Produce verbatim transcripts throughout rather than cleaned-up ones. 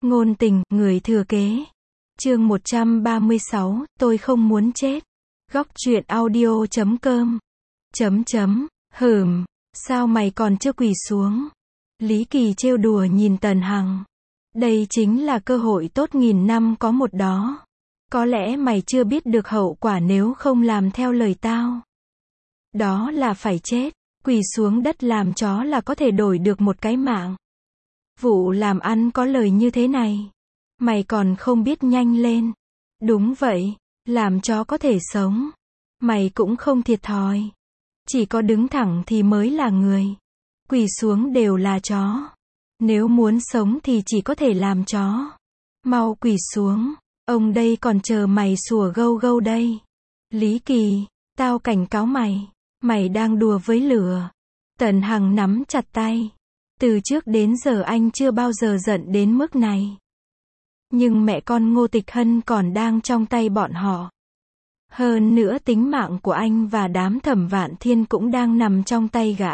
Ngôn tình, người thừa kế. Chương một trăm ba mươi sáu, tôi không muốn chết. Góc truyện audio chấm com. Chấm chấm, hừm, sao mày còn chưa quỳ xuống? Lý Kỳ trêu đùa nhìn Tần Hằng. Đây chính là cơ hội tốt nghìn năm có một đó. Có lẽ mày chưa biết được hậu quả nếu không làm theo lời tao. Đó là phải chết, quỳ xuống đất làm chó là có thể đổi được một cái mạng. Vụ làm ăn có lời như thế này. Mày còn không biết nhanh lên. Đúng vậy, làm chó có thể sống. Mày cũng không thiệt thòi. Chỉ có đứng thẳng thì mới là người. Quỳ xuống đều là chó. Nếu muốn sống thì chỉ có thể làm chó. Mau quỳ xuống, ông đây còn chờ mày sủa gâu gâu đây. Lý Kỳ, tao cảnh cáo mày. Mày đang đùa với lửa. Tần Hằng nắm chặt tay. Từ trước đến giờ anh chưa bao giờ giận đến mức này. Nhưng mẹ con Ngô Tịch Hân còn đang trong tay bọn họ. Hơn nữa tính mạng của anh và đám Thẩm Vạn Thiên cũng đang nằm trong tay gã.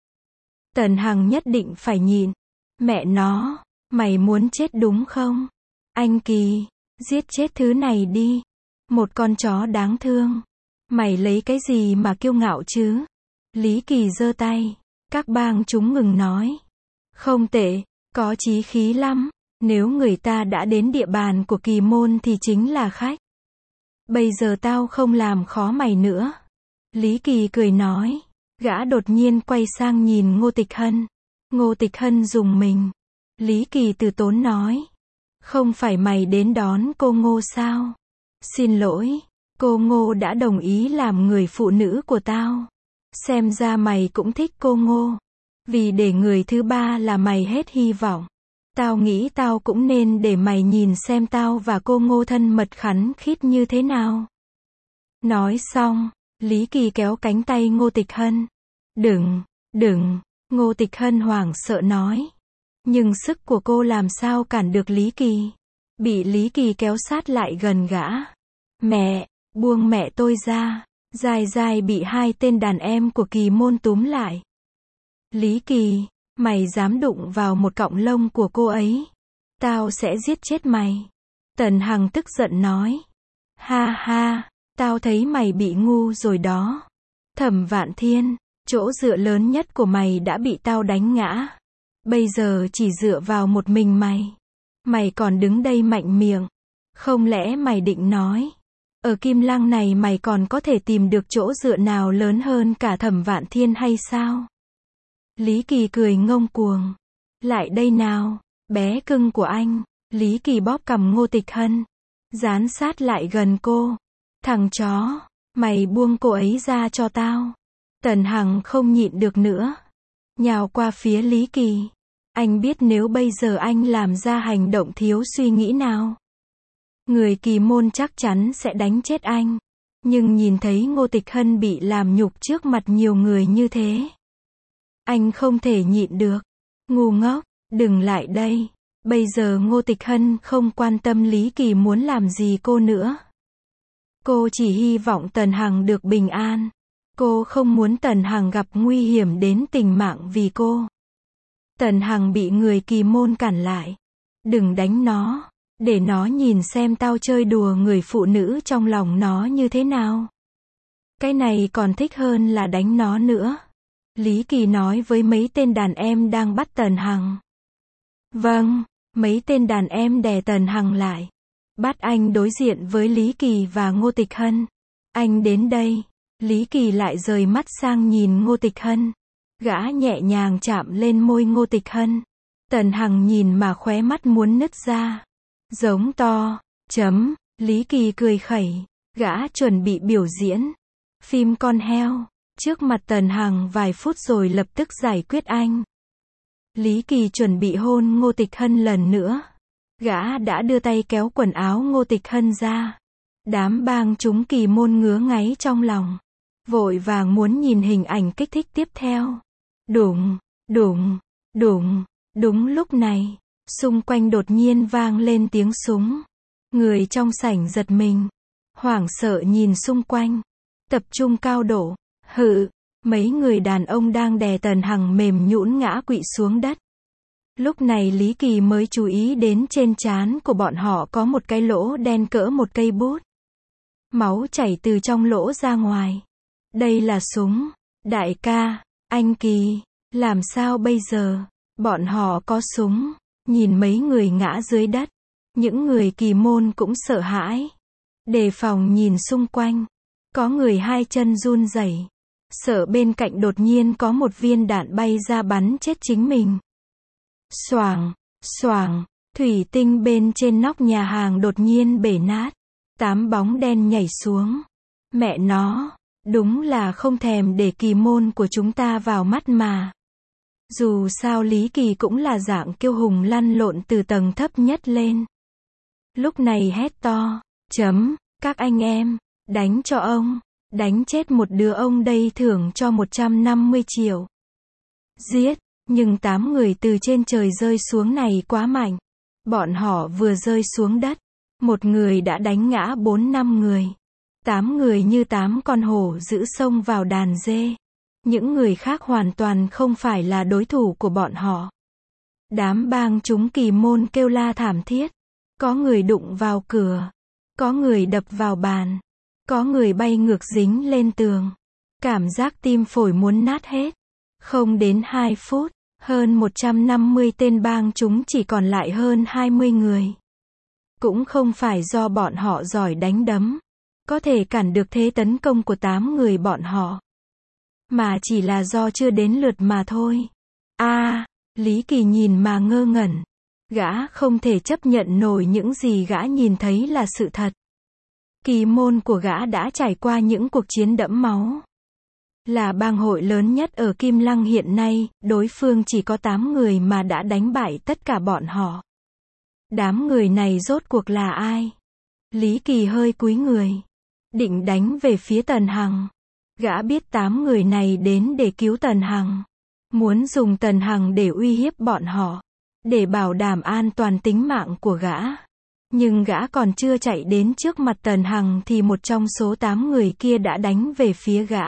Tần Hằng nhất định phải nhịn. Mẹ nó, mày muốn chết đúng không? Anh Kỳ, giết chết thứ này đi. Một con chó đáng thương. Mày lấy cái gì mà kiêu ngạo chứ? Lý Kỳ giơ tay. Các bang chúng ngừng nói. Không tệ, có chí khí lắm. Nếu người ta đã đến địa bàn của Kỳ môn thì chính là khách. Bây giờ tao không làm khó mày nữa. Lý Kỳ cười nói. Gã đột nhiên quay sang nhìn Ngô Tịch Hân. Ngô Tịch Hân rùng mình. Lý Kỳ từ tốn nói. Không phải mày đến đón cô Ngô sao? Xin lỗi, cô Ngô đã đồng ý làm người phụ nữ của tao. Xem ra mày cũng thích cô Ngô. Vì để người thứ ba là mày hết hy vọng. Tao nghĩ tao cũng nên để mày nhìn xem tao và cô Ngô thân mật khắn khít như thế nào. Nói xong, Lý Kỳ kéo cánh tay Ngô Tịch Hân. Đừng, đừng, Ngô Tịch Hân hoảng sợ nói. Nhưng sức của cô làm sao cản được Lý Kỳ. Bị Lý Kỳ kéo sát lại gần gã. Mẹ, buông mẹ tôi ra. Dài dài bị hai tên đàn em của Kỳ môn túm lại. Lý Kỳ, mày dám đụng vào một cọng lông của cô ấy. Tao sẽ giết chết mày. Tần Hằng tức giận nói. Ha ha, tao thấy mày bị ngu rồi đó. Thẩm Vạn Thiên, chỗ dựa lớn nhất của mày đã bị tao đánh ngã. Bây giờ chỉ dựa vào một mình mày. Mày còn đứng đây mạnh miệng. Không lẽ mày định nói. Ở Kim Lăng này mày còn có thể tìm được chỗ dựa nào lớn hơn cả Thẩm Vạn Thiên hay sao? Lý Kỳ cười ngông cuồng. Lại đây nào, bé cưng của anh. Lý Kỳ bóp cằm Ngô Tịch Hân. Dán sát lại gần cô. Thằng chó, mày buông cô ấy ra cho tao. Tần Hằng không nhịn được nữa. Nhào qua phía Lý Kỳ. Anh biết nếu bây giờ anh làm ra hành động thiếu suy nghĩ nào. Người Kỳ môn chắc chắn sẽ đánh chết anh. Nhưng nhìn thấy Ngô Tịch Hân bị làm nhục trước mặt nhiều người như thế. Anh không thể nhịn được. Ngu ngốc, đừng lại đây. Bây giờ Ngô Tịch Hân không quan tâm Lý Kỳ muốn làm gì cô nữa. Cô chỉ hy vọng Tần Hằng được bình an. Cô không muốn Tần Hằng gặp nguy hiểm đến tính mạng vì cô. Tần Hằng bị người Kỳ môn cản lại. Đừng đánh nó. Để nó nhìn xem tao chơi đùa người phụ nữ trong lòng nó như thế nào. Cái này còn thích hơn là đánh nó nữa. Lý Kỳ nói với mấy tên đàn em đang bắt Tần Hằng. Vâng, mấy tên đàn em đè Tần Hằng lại. Bắt anh đối diện với Lý Kỳ và Ngô Tịch Hân. Anh đến đây. Lý Kỳ lại rời mắt sang nhìn Ngô Tịch Hân. Gã nhẹ nhàng chạm lên môi Ngô Tịch Hân. Tần Hằng nhìn mà khóe mắt muốn nứt ra. Giống to, chấm, Lý Kỳ cười khẩy. Gã chuẩn bị biểu diễn. Phim con heo. Trước mặt Tần Hằng vài phút rồi lập tức giải quyết anh. Lý Kỳ chuẩn bị hôn Ngô Tịch Hân lần nữa. Gã đã đưa tay kéo quần áo Ngô Tịch Hân ra. Đám bang chúng Kỳ môn ngứa ngáy trong lòng. Vội vàng muốn nhìn hình ảnh kích thích tiếp theo. Đùng, đùng, đùng. Đúng lúc này, xung quanh đột nhiên vang lên tiếng súng. Người trong sảnh giật mình. Hoảng sợ nhìn xung quanh. Tập trung cao độ. Hự, mấy người đàn ông đang đè Tần Hằng mềm nhũn ngã quỵ xuống đất. Lúc này Lý Kỳ mới chú ý đến trên trán của bọn họ có một cái lỗ đen cỡ một cây bút. Máu chảy từ trong lỗ ra ngoài. Đây là súng. Đại ca, anh Kỳ, làm sao bây giờ? Bọn họ có súng. Nhìn mấy người ngã dưới đất. Những người Kỳ môn cũng sợ hãi. Đề phòng nhìn xung quanh. Có người hai chân run rẩy, sợ bên cạnh đột nhiên có một viên đạn bay ra bắn chết chính mình. Xoàng, xoàng, thủy tinh bên trên nóc nhà hàng đột nhiên bể nát. Tám bóng đen nhảy xuống. Mẹ nó, đúng là không thèm để Kỳ môn của chúng ta vào mắt mà. Dù sao Lý Kỳ cũng là dạng kiêu hùng lăn lộn từ tầng thấp nhất lên. Lúc này hét to, chấm, các anh em, đánh cho ông, đánh chết một đứa ông đây thưởng cho một trăm năm mươi triệu. Giết, nhưng tám người từ trên trời rơi xuống này quá mạnh. Bọn họ vừa rơi xuống đất, một người đã đánh ngã bốn năm người. Tám người như tám con hổ dữ xông vào đàn dê. Những người khác hoàn toàn không phải là đối thủ của bọn họ. Đám bang chúng Kỳ môn kêu la thảm thiết. Có người đụng vào cửa. Có người đập vào bàn. Có người bay ngược dính lên tường. Cảm giác tim phổi muốn nát hết. Không đến hai phút, hơn một trăm năm mươi tên bang chúng chỉ còn lại hơn hai mươi người. Cũng không phải do bọn họ giỏi đánh đấm, có thể cản được thế tấn công của tám người bọn họ. Mà chỉ là do chưa đến lượt mà thôi. A, à, Lý Kỳ nhìn mà ngơ ngẩn. Gã không thể chấp nhận nổi những gì gã nhìn thấy là sự thật. Kỳ môn của gã đã trải qua những cuộc chiến đẫm máu. Là bang hội lớn nhất ở Kim Lăng hiện nay, đối phương chỉ có tám người mà đã đánh bại tất cả bọn họ. Đám người này rốt cuộc là ai? Lý Kỳ hơi cúi người, định đánh về phía Tần Hằng. Gã biết tám người này đến để cứu Tần Hằng, muốn dùng Tần Hằng để uy hiếp bọn họ, để bảo đảm an toàn tính mạng của gã. Nhưng gã còn chưa chạy đến trước mặt Tần Hằng thì một trong số tám người kia đã đánh về phía gã.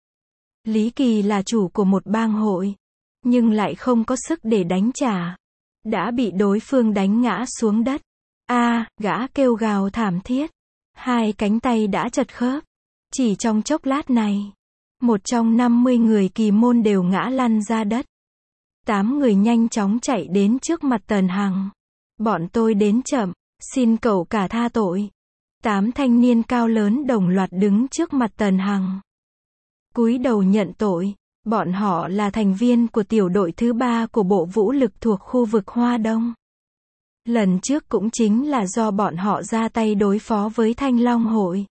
Lý Kỳ là chủ của một bang hội, nhưng lại không có sức để đánh trả. Đã bị đối phương đánh ngã xuống đất. A, à, gã kêu gào thảm thiết. Hai cánh tay đã chật khớp. Chỉ trong chốc lát này, một trong năm mươi người Kỳ môn đều ngã lăn ra đất. Tám người nhanh chóng chạy đến trước mặt Tần Hằng. Bọn tôi đến chậm, xin cậu cả tha tội. Tám thanh niên cao lớn đồng loạt đứng trước mặt Tần Hằng, cúi đầu nhận tội. Bọn họ là thành viên của tiểu đội thứ ba của bộ vũ lực thuộc khu vực Hoa Đông. Lần trước cũng chính là do bọn họ ra tay đối phó với Thanh Long hội.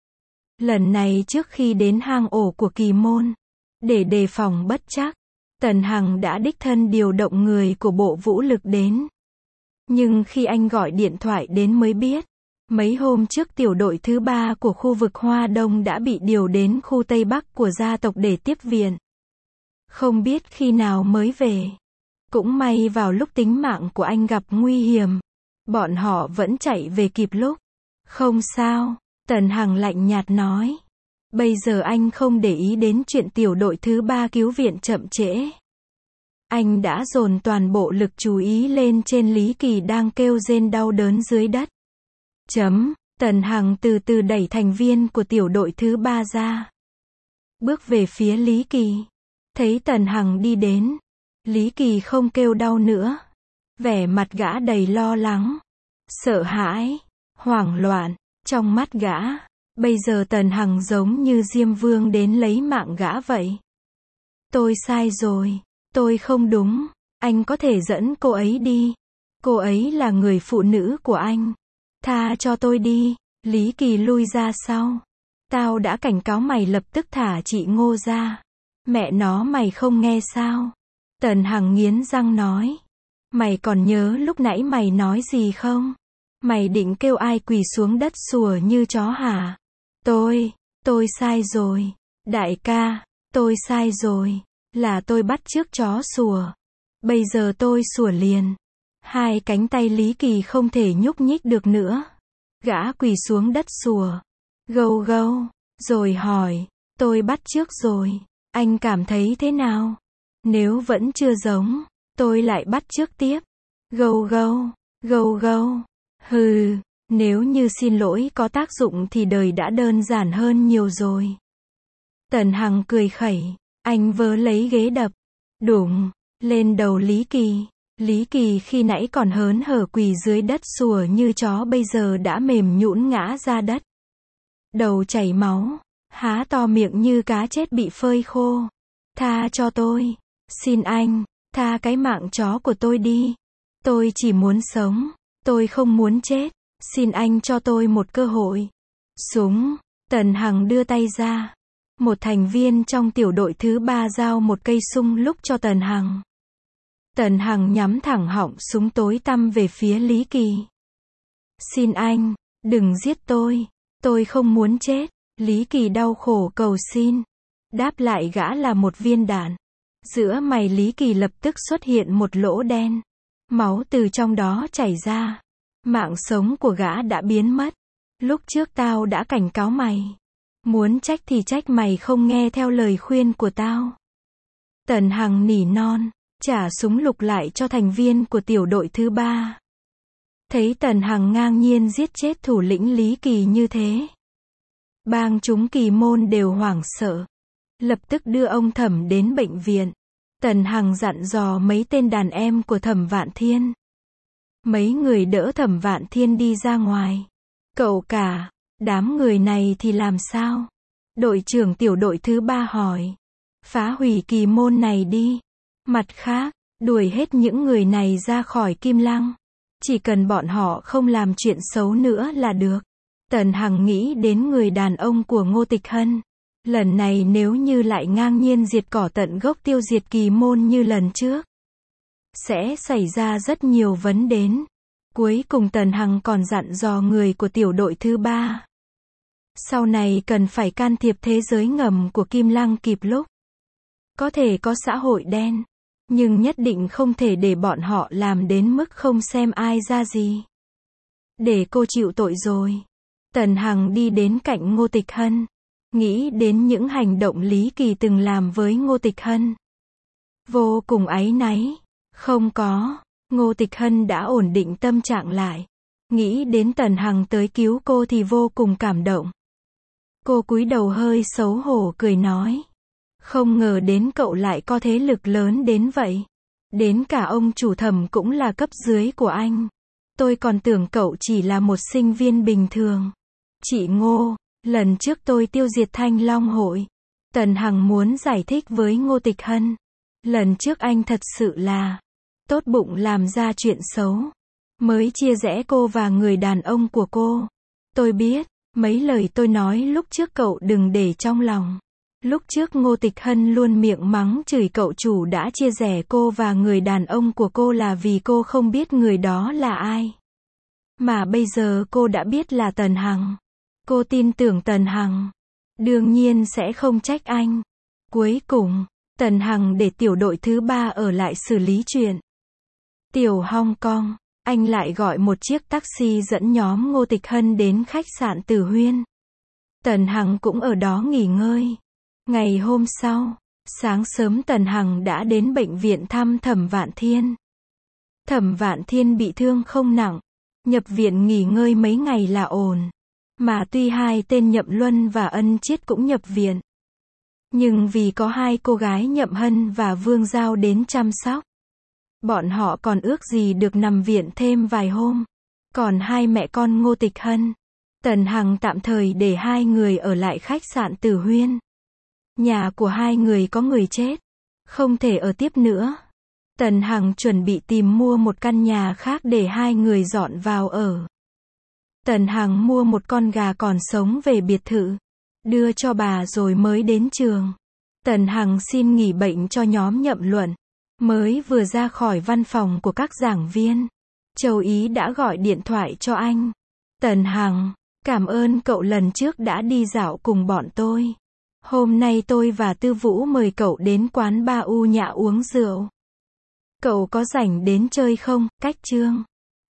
Lần này trước khi đến hang ổ của Kỳ môn, để đề phòng bất trắc, Tần Hằng đã đích thân điều động người của bộ vũ lực đến. Nhưng khi anh gọi điện thoại đến mới biết, mấy hôm trước tiểu đội thứ ba của khu vực Hoa Đông đã bị điều đến khu Tây Bắc của gia tộc để tiếp viện. Không biết khi nào mới về. Cũng may vào lúc tính mạng của anh gặp nguy hiểm, bọn họ vẫn chạy về kịp lúc. Không sao, Tần Hằng lạnh nhạt nói. Bây giờ anh không để ý đến chuyện tiểu đội thứ ba cứu viện chậm trễ. Anh đã dồn toàn bộ lực chú ý lên trên Lý Kỳ đang kêu rên đau đớn dưới đất. Chấm, Tần Hằng từ từ đẩy thành viên của tiểu đội thứ ba ra. Bước về phía Lý Kỳ. Thấy Tần Hằng đi đến, Lý Kỳ không kêu đau nữa. Vẻ mặt gã đầy lo lắng, sợ hãi, hoảng loạn. Trong mắt gã, bây giờ Tần Hằng giống như Diêm Vương đến lấy mạng gã vậy. Tôi sai rồi, tôi không đúng, anh có thể dẫn cô ấy đi. Cô ấy là người phụ nữ của anh. Tha cho tôi đi. Lý Kỳ lui ra sau. Tao đã cảnh cáo mày lập tức thả chị Ngô ra. Mẹ nó mày không nghe sao? Tần Hằng nghiến răng nói. Mày còn nhớ lúc nãy mày nói gì không? Mày định kêu ai quỳ xuống đất sủa như chó hả? Tôi, tôi sai rồi. Đại ca, tôi sai rồi. Là tôi bắt chước chó sủa. Bây giờ tôi sủa liền. Hai cánh tay Lý Kỳ không thể nhúc nhích được nữa. Gã quỳ xuống đất sủa. Gâu gâu. Rồi hỏi. Tôi bắt chước rồi. Anh cảm thấy thế nào? Nếu vẫn chưa giống, Tôi lại bắt chước tiếp. Gâu gâu, gâu gâu. Hừ, nếu như xin lỗi có tác dụng thì đời đã đơn giản hơn nhiều rồi. Tần Hằng cười khẩy, anh vớ lấy ghế đập. Đùng, lên đầu Lý Kỳ. Lý Kỳ khi nãy còn hớn hở quỳ dưới đất sủa như chó bây giờ đã mềm nhũn ngã ra đất. Đầu chảy máu, há to miệng như cá chết bị phơi khô. Tha cho tôi. Xin anh, tha cái mạng chó của tôi đi. Tôi chỉ muốn sống. Tôi không muốn chết. Xin anh cho tôi một cơ hội. Súng. Tần Hằng đưa tay ra. Một thành viên trong tiểu đội thứ ba giao một cây súng lúc cho Tần Hằng. Tần Hằng nhắm thẳng họng súng tối tăm về phía Lý Kỳ. Xin anh, đừng giết tôi. Tôi không muốn chết. Lý Kỳ đau khổ cầu xin. Đáp lại gã là một viên đạn. Giữa mày Lý Kỳ lập tức xuất hiện một lỗ đen. Máu từ trong đó chảy ra. Mạng sống của gã đã biến mất. Lúc trước tao đã cảnh cáo mày. Muốn trách thì trách mày không nghe theo lời khuyên của tao. Tần Hằng nỉ non, trả súng lục lại cho thành viên của tiểu đội thứ ba. Thấy Tần Hằng ngang nhiên giết chết thủ lĩnh Lý Kỳ như thế. Bang chúng Kỳ Môn đều hoảng sợ. Lập tức đưa ông Thẩm đến bệnh viện. Tần Hằng dặn dò mấy tên đàn em của Thẩm Vạn Thiên. Mấy người đỡ Thẩm Vạn Thiên đi ra ngoài. Cậu cả, đám người này thì làm sao? Đội trưởng tiểu đội thứ ba hỏi. Phá hủy Kỳ Môn này đi. Mặt khác, đuổi hết những người này ra khỏi Kim Lăng. Chỉ cần bọn họ không làm chuyện xấu nữa là được. Tần Hằng nghĩ đến người đàn ông của Ngô Tịch Hân. Lần này nếu như lại ngang nhiên diệt cỏ tận gốc tiêu diệt Kỳ Môn như lần trước, sẽ xảy ra rất nhiều vấn đề. Cuối cùng Tần Hằng còn dặn dò người của tiểu đội thứ ba. Sau này cần phải can thiệp thế giới ngầm của Kim Lăng kịp lúc. Có thể có xã hội đen, nhưng nhất định không thể để bọn họ làm đến mức không xem ai ra gì. Để cô chịu tội rồi. Tần Hằng đi đến cạnh Ngô Tịch Hân. Nghĩ đến những hành động Lý Kỳ từng làm với Ngô Tịch Hân. Vô cùng áy náy. Không có. Ngô Tịch Hân đã ổn định tâm trạng lại. Nghĩ đến Tần Hằng tới cứu cô thì vô cùng cảm động. Cô cúi đầu hơi xấu hổ cười nói. Không ngờ đến cậu lại có thế lực lớn đến vậy. Đến cả ông chủ Thẩm cũng là cấp dưới của anh. Tôi còn tưởng cậu chỉ là một sinh viên bình thường. Chị Ngô, lần trước tôi tiêu diệt Thanh Long hội. Tần Hằng muốn giải thích với Ngô Tịch Hân. Lần trước anh thật sự là tốt bụng làm ra chuyện xấu. Mới chia rẽ cô và người đàn ông của cô. Tôi biết, mấy lời tôi nói lúc trước cậu đừng để trong lòng. Lúc trước Ngô Tịch Hân luôn miệng mắng chửi cậu chủ đã chia rẽ cô và người đàn ông của cô là vì cô không biết người đó là ai. Mà bây giờ cô đã biết là Tần Hằng. Cô tin tưởng Tần Hằng. Đương nhiên sẽ không trách anh. Cuối cùng, Tần Hằng để tiểu đội thứ ba ở lại xử lý chuyện. Tiểu Hong Kong, anh lại gọi một chiếc taxi dẫn nhóm Ngô Tịch Hân đến khách sạn Tử Huyên. Tần Hằng cũng ở đó nghỉ ngơi. Ngày hôm sau, sáng sớm Tần Hằng đã đến bệnh viện thăm Thẩm Vạn Thiên. Thẩm Vạn Thiên bị thương không nặng, nhập viện nghỉ ngơi mấy ngày là ổn. Mà tuy hai tên Nhậm Luân và Ân Chiết cũng nhập viện, nhưng vì có hai cô gái Nhậm Hân và Vương Giao đến chăm sóc, bọn họ còn ước gì được nằm viện thêm vài hôm. Còn hai mẹ con Ngô Tịch Hân, Tần Hằng tạm thời để hai người ở lại khách sạn Tử Huyên. Nhà của hai người có người chết, không thể ở tiếp nữa. Tần Hằng chuẩn bị tìm mua một căn nhà khác để hai người dọn vào ở. Tần Hằng mua một con gà còn sống về biệt thự, đưa cho bà rồi mới đến trường. Tần Hằng xin nghỉ bệnh cho nhóm Nhậm Luận. Mới vừa ra khỏi văn phòng của các giảng viên, Châu Ý đã gọi điện thoại cho anh. Tần Hằng, cảm ơn cậu lần trước đã đi dạo cùng bọn tôi. Hôm nay tôi và Tư Vũ mời cậu đến quán Ba U Nhã uống rượu. Cậu có rảnh đến chơi không? Cách Trương